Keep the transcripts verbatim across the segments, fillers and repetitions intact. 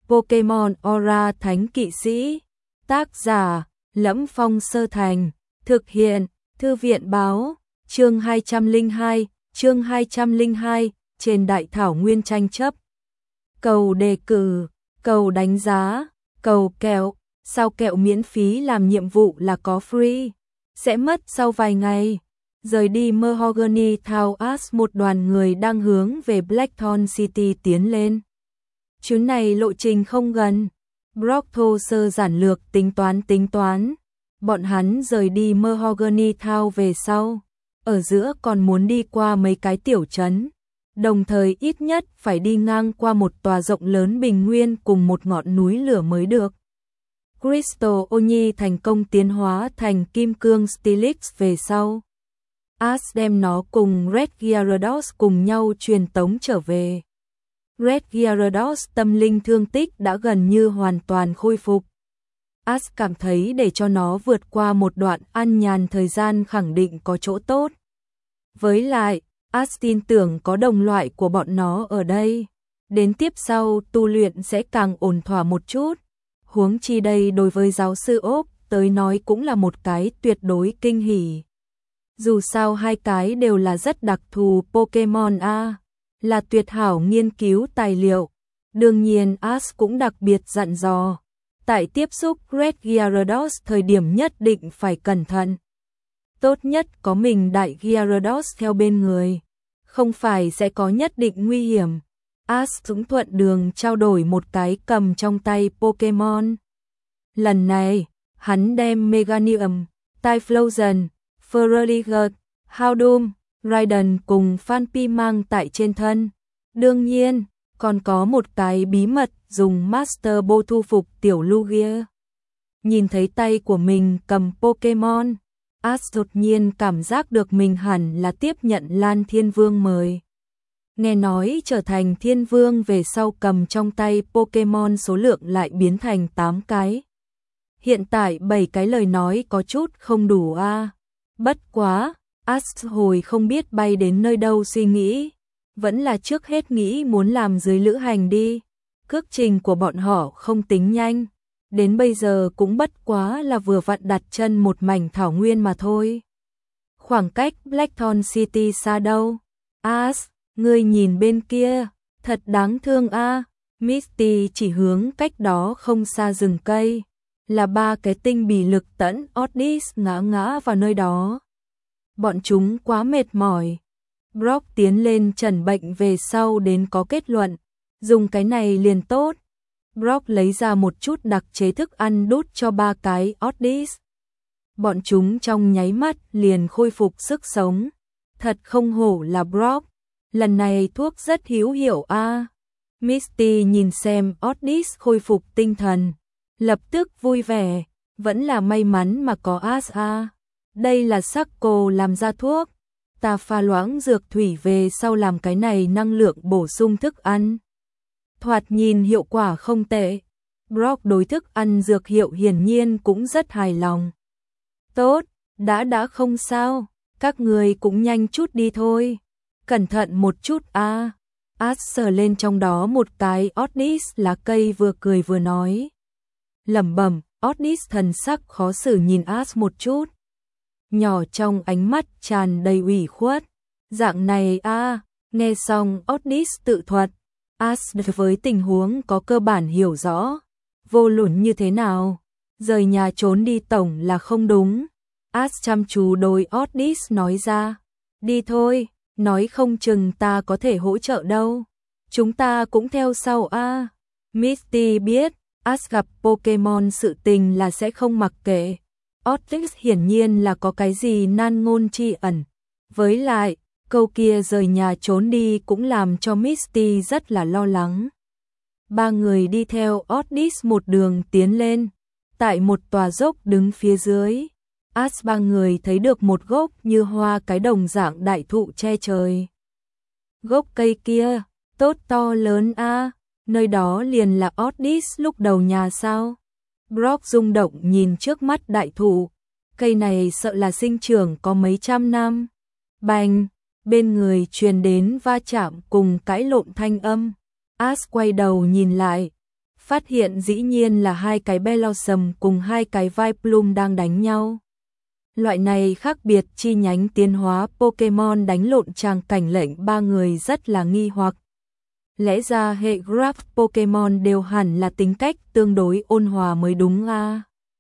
Pokémon Aura Thánh Kỵ Sĩ. Tác giả: Lẫm Phong Sơ Thành. Thực hiện: Thư viện báo. Chương hai trăm lẻ hai, chương hai trăm lẻ hai, trên đại thảo nguyên tranh chấp. Cầu đề cử, cầu đánh giá, cầu kẹo, sao kẹo miễn phí làm nhiệm vụ là có free, sẽ mất sau vài ngày. Rời đi Mahogany Town, Ash một đoàn người đang hướng về Blackthorn City tiến lên. Chuyến này lộ trình không gần. Brock thô sơ giản lược tính toán tính toán. Bọn hắn rời đi Mahogany Town về sau, ở giữa còn muốn đi qua mấy cái tiểu trấn, đồng thời ít nhất phải đi ngang qua một tòa rộng lớn bình nguyên cùng một ngọn núi lửa mới được. Crystal Oni thành công tiến hóa thành kim cương Steelix về sau, Ash đem nó cùng Red Gyarados cùng nhau truyền tống trở về. Red Gyarados tâm linh thương tích đã gần như hoàn toàn khôi phục. Ash cảm thấy để cho nó vượt qua một đoạn an nhàn thời gian khẳng định có chỗ tốt. Với lại, Ash tin tưởng có đồng loại của bọn nó ở đây, đến tiếp sau tu luyện sẽ càng ổn thỏa một chút. Huống chi đây đối với giáo sư ốp tới nói cũng là một cái tuyệt đối kinh hỉ. Dù sao hai cái đều là rất đặc thù Pokémon A, là tuyệt hảo nghiên cứu tài liệu. Đương nhiên Ash cũng đặc biệt dặn dò, tại tiếp xúc Red Gyarados thời điểm nhất định phải cẩn thận. Tốt nhất có mình đại Gyarados theo bên người, không phải sẽ có nhất định nguy hiểm. Ash cũng thuận đường trao đổi một cái cầm trong tay Pokémon. Lần này, hắn đem Meganium, Typhlosion, Feraligatr, Houndoom, Raiden cùng Phanpy mang tại trên thân. Đương nhiên, còn có một cái bí mật dùng Master Ball thu phục tiểu Lugia. Nhìn thấy tay của mình cầm Pokémon, Ash đột nhiên cảm giác được mình hẳn là tiếp nhận Lan Thiên Vương mời. Nghe nói trở thành Thiên Vương về sau cầm trong tay Pokémon số lượng lại biến thành tám cái. Hiện tại bảy cái lời nói có chút không đủ a. À. Bất quá, Ash hồi không biết bay đến nơi đâu suy nghĩ, vẫn là trước hết nghĩ muốn làm dưới lữ hành đi. Cước trình của bọn họ không tính nhanh, đến bây giờ cũng bất quá là vừa vặn đặt chân một mảnh thảo nguyên mà thôi. Khoảng cách Blackthorn City xa đâu? Ash, ngươi nhìn bên kia, thật đáng thương a. À. Misty chỉ hướng cách đó không xa rừng cây, là ba cái tinh bì lực tẫn Oddish ngã ngã vào nơi đó. Bọn chúng quá mệt mỏi. Brock tiến lên trần bệnh về sau đến có kết luận, dùng cái này liền tốt. Brock lấy ra một chút đặc chế thức ăn đút cho ba cái Oddish. Bọn chúng trong nháy mắt liền khôi phục sức sống. Thật không hổ là Brock, lần này thuốc rất hữu hiệu a. À. Misty nhìn xem Oddish khôi phục tinh thần, lập tức vui vẻ, vẫn là may mắn mà có Ash a. À. Đây là Shaco làm ra thuốc, ta pha loãng dược thủy về sau làm cái này năng lượng bổ sung thức ăn. Thoạt nhìn hiệu quả không tệ. Brock đối thức ăn dược hiệu hiển nhiên cũng rất hài lòng. Tốt, đã đã không sao, các người cũng nhanh chút đi thôi. Cẩn thận một chút a. À. Ash sờ lên trong đó một cái Oddish lá cây vừa cười vừa nói. Lẩm bẩm, Oddish thần sắc khó xử nhìn Ash một chút. Nhỏ trong ánh mắt tràn đầy ủy khuất. Dạng này a. À. Nghe xong Oddish tự thuật, Ash với tình huống có cơ bản hiểu rõ. Vô luận như thế nào, rời nhà trốn đi tổng là không đúng. Ash chăm chú đối Oddish nói ra. Đi thôi, nói không chừng ta có thể hỗ trợ đâu. Chúng ta cũng theo sau a. À. Misty biết, Ash gặp Pokémon sự tình là sẽ không mặc kệ. Oddish hiển nhiên là có cái gì nan ngôn tri ẩn. Với lại, câu kia rời nhà trốn đi cũng làm cho Misty rất là lo lắng. Ba người đi theo Oddish một đường tiến lên. Tại một tòa dốc đứng phía dưới, Ash ba người thấy được một gốc như hoa cái đồng dạng đại thụ che trời. Gốc cây kia, tốt to lớn a. À. Nơi đó liền là Oddish lúc đầu nhà sao? Brock rung động nhìn trước mắt đại thụ. Cây này sợ là sinh trưởng có mấy trăm năm. Bành, bên người truyền đến va chạm cùng cãi lộn thanh âm. Ash quay đầu nhìn lại, phát hiện dĩ nhiên là hai cái Bellossom cùng hai cái Vileplume đang đánh nhau. Loại này khác biệt chi nhánh tiến hóa Pokemon đánh lộn tràng cảnh lệnh ba người rất là nghi hoặc. Lẽ ra hệ Graph Pokemon đều hẳn là tính cách tương đối ôn hòa mới đúng a.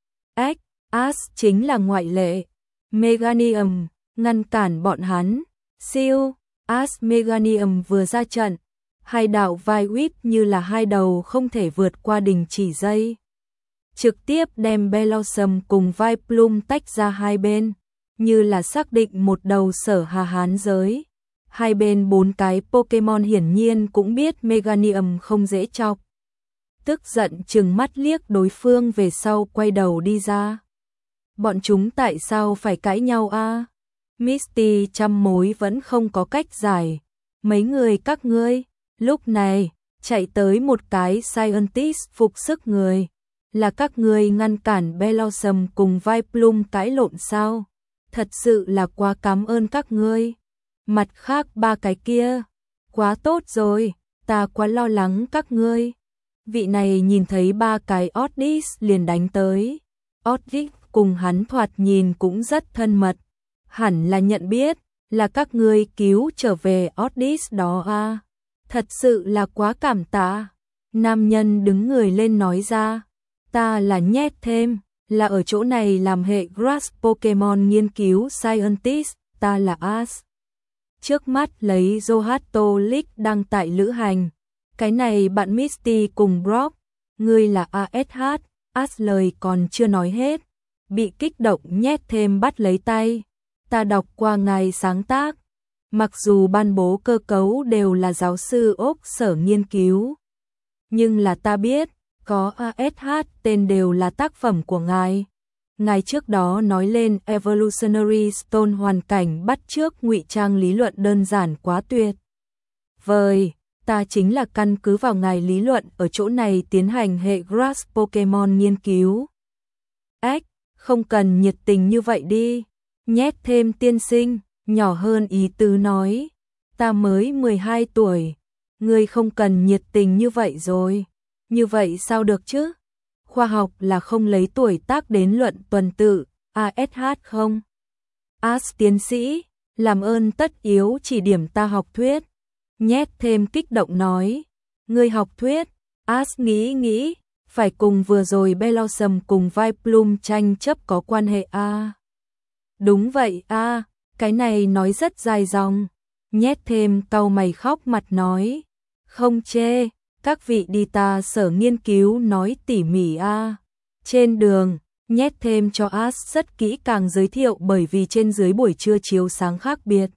À? X, Ash chính là ngoại lệ. Meganium ngăn cản bọn hắn. Siêu, Ash Meganium vừa ra trận, hai đạo vai whip như là hai đầu không thể vượt qua đình chỉ dây. Trực tiếp đem Bellossom cùng Vileplume tách ra hai bên, như là xác định một đầu sở hà hán giới. Hai bên bốn cái Pokemon hiển nhiên cũng biết Meganium không dễ chọc. Tức giận trừng mắt liếc đối phương về sau quay đầu đi ra. Bọn chúng tại sao phải cãi nhau a? À? Misty trăm mối vẫn không có cách giải. Mấy người các ngươi, lúc này, chạy tới một cái Scientist phục sức người. Là các ngươi ngăn cản Bellossom cùng Vileplume cãi lộn sao? Thật sự là quá cảm ơn các ngươi. Mặt khác ba cái kia, quá tốt rồi, ta quá lo lắng các ngươi. Vị này nhìn thấy ba cái Oddish liền đánh tới. Oddish cùng hắn thoạt nhìn cũng rất thân mật. Hẳn là nhận biết, là các ngươi cứu trở về Oddish đó à. Thật sự là quá cảm tạ. Nam nhân đứng người lên nói ra. Ta là nhét thêm, là ở chỗ này làm hệ Grass Pokemon nghiên cứu Scientist, ta là Ash. Trước mắt lấy Johto League đang tại lữ hành. Cái này bạn Misty cùng Brock, ngươi là a ét hát, Ash lời còn chưa nói hết. Bị kích động nhét thêm bắt lấy tay. Ta đọc qua ngài sáng tác. Mặc dù ban bố cơ cấu đều là giáo sư Úc sở nghiên cứu. Nhưng là ta biết, có a ét hát tên đều là tác phẩm của ngài. Ngài trước đó nói lên Evolutionary Stone hoàn cảnh bắt chước ngụy trang lý luận đơn giản quá tuyệt vời, ta chính là căn cứ vào ngài lý luận ở chỗ này tiến hành hệ Grass Pokemon nghiên cứu. Ếch, không cần nhiệt tình như vậy đi. Nhét thêm tiên sinh, nhỏ hơn ý tứ nói. Ta mới mười hai tuổi, ngươi không cần nhiệt tình như vậy rồi. Như vậy sao được chứ? Khoa học là không lấy tuổi tác đến luận tuần tự, a ét hát không? Ash tiến sĩ, làm ơn tất yếu chỉ điểm ta học thuyết. Nhét thêm kích động nói. Ngươi học thuyết, Ash nghĩ nghĩ, phải cùng vừa rồi Bellossom cùng Vileplume tranh chấp có quan hệ a. À? Đúng vậy a, à, cái này nói rất dài dòng. Nhét thêm cau mày khóc mặt nói. Không chê. Các vị đi ta sở nghiên cứu nói tỉ mỉ a. À. Trên đường, nhét thêm cho Ash rất kỹ càng giới thiệu bởi vì trên dưới buổi trưa chiếu sáng khác biệt.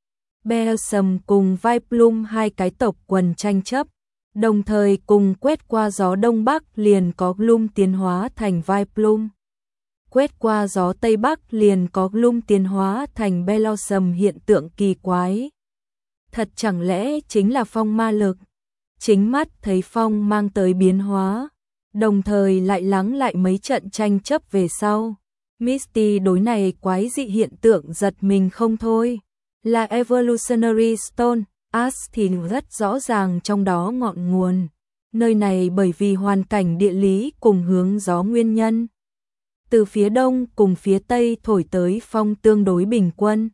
Bellossom cùng Vileplume hai cái tộc quần tranh chấp, đồng thời cùng quét qua gió đông bắc liền có Gloom tiến hóa thành Vileplume. Quét qua gió tây bắc liền có Gloom tiến hóa thành Bellossom hiện tượng kỳ quái. Thật chẳng lẽ chính là phong ma lực? Chính mắt thấy phong mang tới biến hóa, đồng thời lại lắng lại mấy trận tranh chấp về sau. Misty đối này quái dị hiện tượng giật mình không thôi. Là Evolutionary Stone, Ash thì rất rõ ràng trong đó ngọn nguồn. Nơi này bởi vì hoàn cảnh địa lý cùng hướng gió nguyên nhân. Từ phía đông cùng phía tây thổi tới phong tương đối bình quân.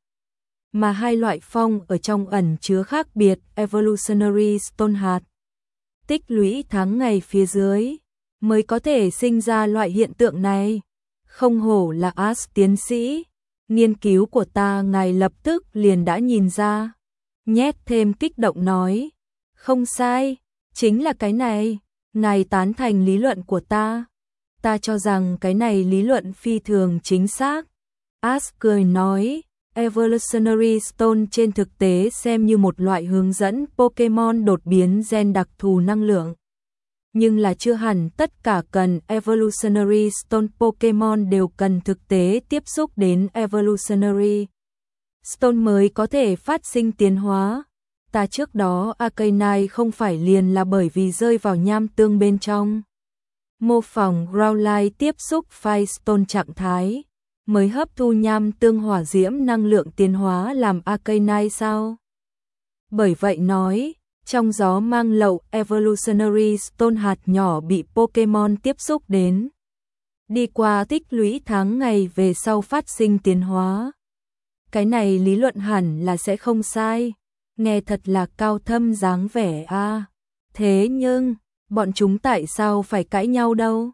Mà hai loại phong ở trong ẩn chứa khác biệt Evolutionary Stone hạt. Tích lũy tháng ngày phía dưới, mới có thể sinh ra loại hiện tượng này. Không hổ là Ash tiến sĩ, nghiên cứu của ta ngài lập tức liền đã nhìn ra. Nhét thêm kích động nói, không sai, chính là cái này, ngài tán thành lý luận của ta. Ta cho rằng cái này lý luận phi thường chính xác. Ash cười nói, Evolutionary Stone trên thực tế xem như một loại hướng dẫn Pokemon đột biến gen đặc thù năng lượng. Nhưng là chưa hẳn tất cả cần Evolutionary Stone Pokemon đều cần thực tế tiếp xúc đến Evolutionary Stone mới có thể phát sinh tiến hóa. Ta trước đó Arcanine không phải liền là bởi vì rơi vào nham tương bên trong. Mô phỏng Growlithe tiếp xúc Firestone trạng thái. Mới hấp thu nham tương hỏa diễm năng lượng tiến hóa làm Arcanine sao? Bởi vậy nói, Trong gió mang lậu Evolutionary Stone hạt nhỏ bị Pokemon tiếp xúc đến. Đi qua tích lũy tháng ngày về sau phát sinh tiến hóa. Cái này lý luận hẳn là sẽ không sai. Nghe thật là cao thâm dáng vẻ a. À. Thế nhưng, bọn chúng tại sao phải cãi nhau đâu?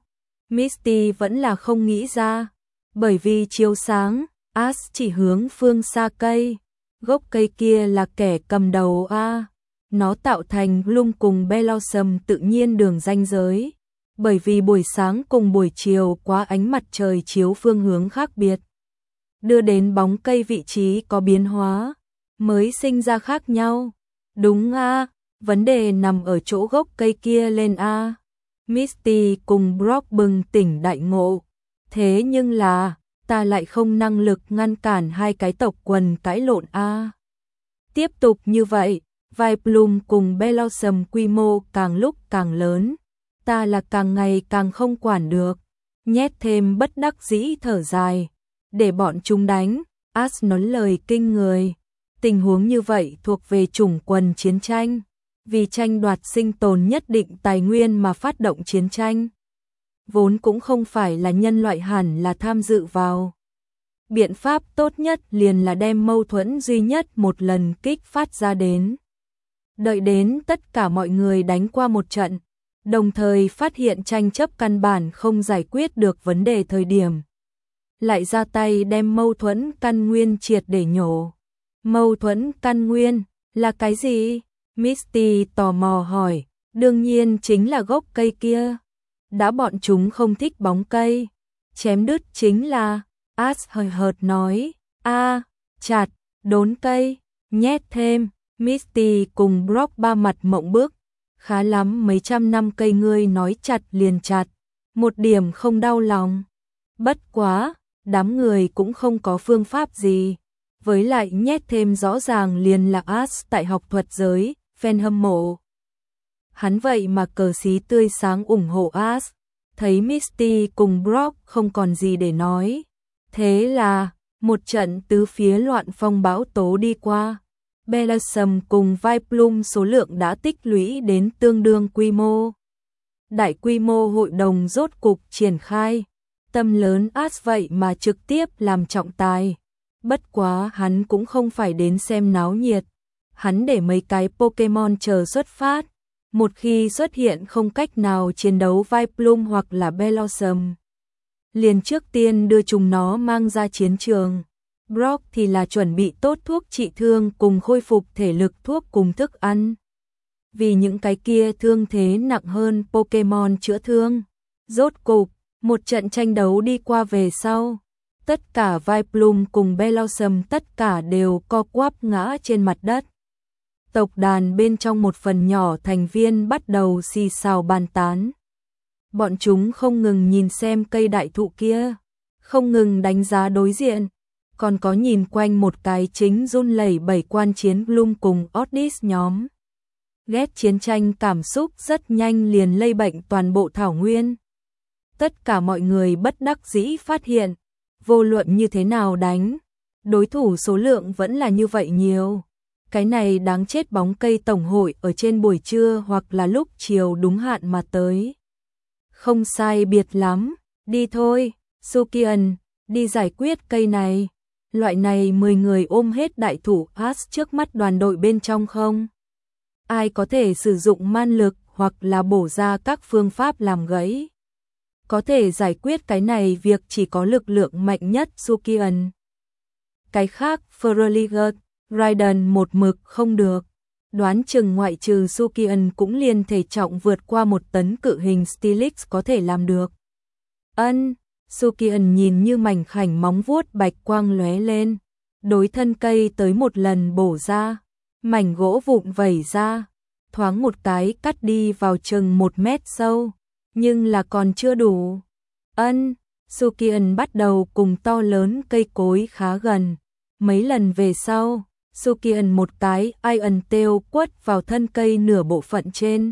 Misty vẫn là không nghĩ ra. Bởi vì chiếu sáng, Ash chỉ hướng phương xa cây. Gốc cây kia là kẻ cầm đầu a. À. Nó tạo thành Bloom cùng Blossom tự nhiên đường ranh giới. Bởi vì buổi sáng cùng buổi chiều quá ánh mặt trời chiếu phương hướng khác biệt. Đưa đến bóng cây vị trí có biến hóa, mới sinh ra khác nhau. Đúng a, à, vấn đề nằm ở chỗ gốc cây kia lên a. À. Misty cùng Brock bừng tỉnh đại ngộ. Thế nhưng là, ta lại không năng lực ngăn cản hai cái tộc quần cãi lộn a. À. Tiếp tục như vậy, Vileplume cùng Blossom quy mô càng lúc càng lớn. Ta là càng ngày càng không quản được. Nhét thêm bất đắc dĩ thở dài. Để bọn chúng đánh, Ash nói lời kinh người. Tình huống như vậy thuộc về chủng quần chiến tranh. Vì tranh đoạt sinh tồn nhất định tài nguyên mà phát động chiến tranh. Vốn cũng không phải là nhân loại hẳn là tham dự vào. Biện pháp tốt nhất liền là đem mâu thuẫn duy nhất một lần kích phát ra đến. Đợi đến tất cả mọi người đánh qua một trận, đồng thời phát hiện tranh chấp căn bản không giải quyết được vấn đề thời điểm. Lại ra tay đem mâu thuẫn căn nguyên triệt để nhổ. Mâu thuẫn căn nguyên là cái gì? Misty tò mò hỏi. Đương nhiên chính là gốc cây kia. Đã bọn chúng không thích bóng cây. Chém đứt chính là, Ash hơi hợt nói. A, à, chặt, đốn cây, nhét thêm. Misty cùng Brock ba mặt mộng bức. Khá lắm mấy trăm năm cây ngươi nói chặt liền chặt. Một điểm không đau lòng. Bất quá, đám người cũng không có phương pháp gì. Với lại nhét thêm rõ ràng liền là Ash tại học thuật giới, fan hâm mộ. Hắn vậy mà cờ xí tươi sáng ủng hộ Ash. Thấy Misty cùng Brock không còn gì để nói. Thế là, một trận tứ phía loạn phong bão tố đi qua. Blossom cùng Vileplume số lượng đã tích lũy đến tương đương quy mô. Đại quy mô hội đồng rốt cục triển khai. Tâm lớn Ash vậy mà trực tiếp làm trọng tài. Bất quá hắn cũng không phải đến xem náo nhiệt. Hắn để mấy cái Pokemon chờ xuất phát. Một khi xuất hiện không cách nào chiến đấu Vileplume hoặc là Blossom, liền trước tiên đưa chúng nó mang ra chiến trường. Brock thì là chuẩn bị tốt thuốc trị thương cùng khôi phục thể lực thuốc cùng thức ăn. Vì những cái kia thương thế nặng hơn Pokemon chữa thương. Rốt cục, một trận tranh đấu đi qua về sau. Tất cả Vileplume cùng Blossom tất cả đều co quắp ngã trên mặt đất. Tộc đàn bên trong một phần nhỏ thành viên bắt đầu xì xào bàn tán. Bọn chúng không ngừng nhìn xem cây đại thụ kia, không ngừng đánh giá đối diện, còn có nhìn quanh một cái chính run lẩy bẩy quan chiến Bloom cùng Oddish nhóm. Ghét chiến tranh cảm xúc rất nhanh liền lây bệnh toàn bộ thảo nguyên. Tất cả mọi người bất đắc dĩ phát hiện, vô luận như thế nào đánh, đối thủ số lượng vẫn là như vậy nhiều. Cái này đáng chết bóng cây tổng hội ở trên buổi trưa hoặc là lúc chiều đúng hạn mà tới. Không sai biệt lắm, đi thôi, Sukian, đi giải quyết cây này. Loại này mười người ôm hết đại thủ Ash trước mắt đoàn đội bên trong không? Ai có thể sử dụng man lực hoặc là bổ ra các phương pháp làm gãy? Có thể giải quyết cái này việc chỉ có lực lượng mạnh nhất Sukian. Cái khác Feraligatr, Raiden một mực không được. Đoán chừng ngoại trừ Sukian cũng liền thể trọng vượt qua một tấn cự hình Steelix có thể làm được. Ân, Sukian nhìn như mảnh khảnh móng vuốt bạch quang lóe lên. Đối thân cây tới một lần bổ ra. Mảnh gỗ vụn vẩy ra. Thoáng một cái cắt đi vào chừng một mét sâu. Nhưng là còn chưa đủ. Ân, Sukian bắt đầu cùng to lớn cây cối khá gần. Mấy lần về sau, Sukian một cái Iron Tail quất vào thân cây nửa bộ phận trên.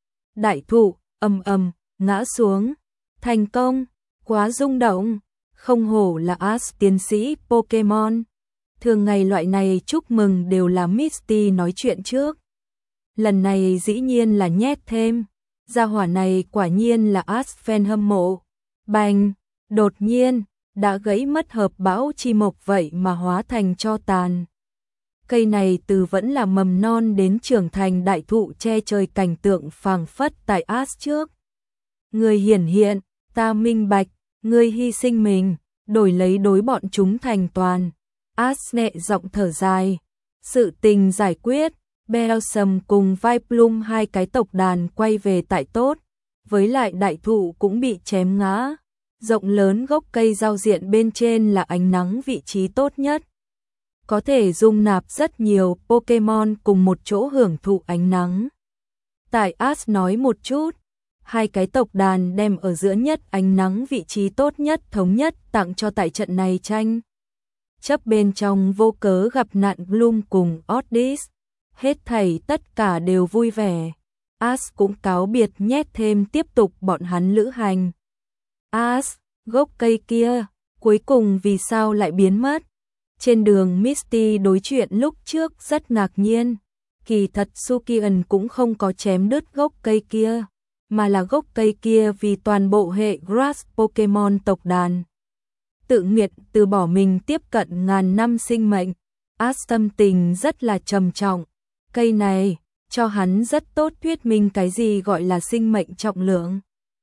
Đại thụ, ầm ầm, ngã xuống. Thành công, quá rung động. Không hổ là Ash tiến sĩ Pokemon. Thường ngày loại này chúc mừng đều là Misty nói chuyện trước. lần này dĩ nhiên là nhét thêm. Gia hỏa này quả nhiên là As fan hâm mộ. Bành, đột nhiên, đã gãy mất hợp bão chi mộc vậy mà hóa thành tro tàn. Cây này từ vẫn là mầm non đến trưởng thành đại thụ che trời, cảnh tượng phảng phất tại As trước. Người hiển hiện, ta minh bạch, người hy sinh mình, đổi lấy đối bọn chúng thành toàn. As nhẹ giọng thở dài. Sự tình giải quyết, Blossom cùng Viplum hai cái tộc đàn quay về tại tốt, với lại đại thụ cũng bị chém ngã. Rộng lớn gốc cây giao diện bên trên là ánh nắng vị trí tốt nhất. Có thể dung nạp rất nhiều Pokemon cùng một chỗ hưởng thụ ánh nắng. Tại As nói một chút, hai cái tộc đàn đem ở giữa nhất ánh nắng vị trí tốt nhất thống nhất tặng cho tại trận này tranh chấp bên trong vô cớ gặp nạn Gloom cùng Oddish. Hết thảy tất cả đều vui vẻ. As cũng cáo biệt nhét thêm tiếp tục bọn hắn lữ hành. As, gốc cây kia, cuối cùng vì sao lại biến mất? Trên đường Misty đối chuyện lúc trước rất ngạc nhiên. Kỳ thật Sukian cũng không có chém đứt gốc cây kia, mà là gốc cây kia vì toàn bộ hệ Grass Pokemon tộc đàn tự nguyện từ bỏ mình tiếp cận ngàn năm sinh mệnh. As tâm tình rất là trầm trọng. Cây này, cho hắn rất tốt thuyết minh cái gì gọi là sinh mệnh trọng lượng.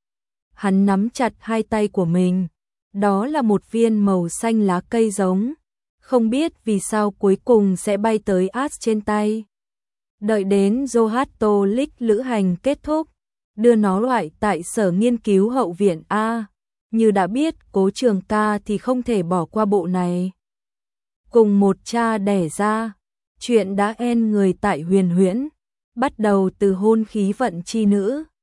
Hắn nắm chặt hai tay của mình. Đó là một viên màu xanh lá cây giống. Không biết vì sao cuối cùng sẽ bay tới As trên tay. Đợi đến Johto League lữ hành kết thúc, đưa nó loại tại sở nghiên cứu hậu viện A. Như đã biết Cố Trường Ca thì không thể bỏ qua bộ này. Cùng một cha đẻ ra, chuyện đã en người tại Huyền Huyễn, bắt đầu từ hôn khí vận chi nữ.